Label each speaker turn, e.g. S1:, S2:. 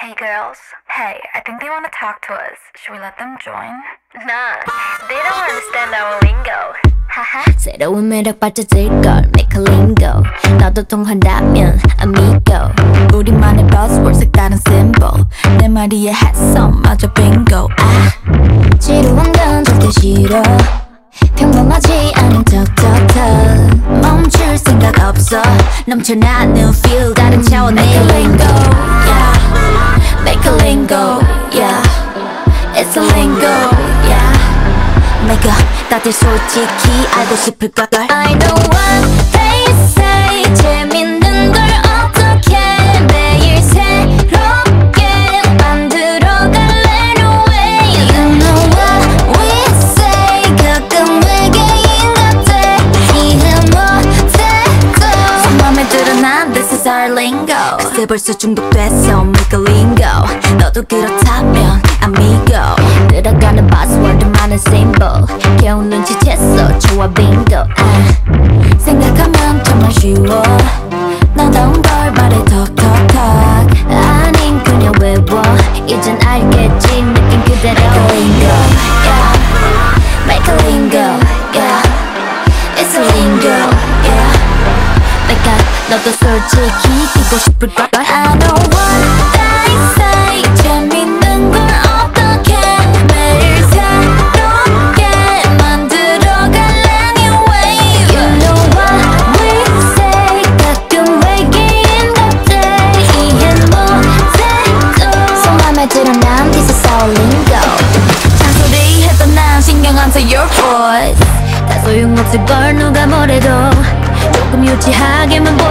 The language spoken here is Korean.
S1: Hey girls. Hey, I think they want to talk to us. Should we let them join? Nah, they don't understand our lingo. 하하.
S2: 새로운 매력 발자질걸 make a lingo. 너도 통한다면 amigo. 우리만의 buzzword 색다른 symbol. 내 말이에 해성마저 bingo. 지루한 건 절대 싫어. 평범하지 않은 톡톡톡. 멈출 생각 없어. 넘쳐나 new feel 다른 차원의 make a lingo. Yeah. Make a lingo. Yeah. It's a lingo. Yeah. Make a 다들 솔직히 알고 싶을 걸. I know what they say. 재밌는 걸 어떻게 매일 새롭게 만들어갈래 no way. You know what we say. 가끔 외계인 같아. 이해 못해도 속 맘에 들어 난 this is our lingo. 그새 벌써 중독됐어 make a lingo. 너도 그렇다면 amigo. 들어가는 buzzword 많은 symbol. 겨우 눈치챘어 좋아 bingo. 생각하면 정말 쉬워. 나다운 걸 말해 톡톡톡. 아닌 그냥 외워. 이젠 알겠지 느낌 그대로. Make a lingo, yeah. Make a lingo, yeah. It's a lingo, yeah. 내가 너도 솔직히 끼고 싶을 걸. I know what they say. 재밌는 걸 어떻게 매일 새롭게 만들어갈래 new way. You know what we say. 가끔 외계인 같아. 이해 못해도 속 맘에 들어 난 this is our lingo. 잔소리 해도 난 신경 안 써 your voice. 다 소용없을 걸 누가 뭐래도 조금 유치하게만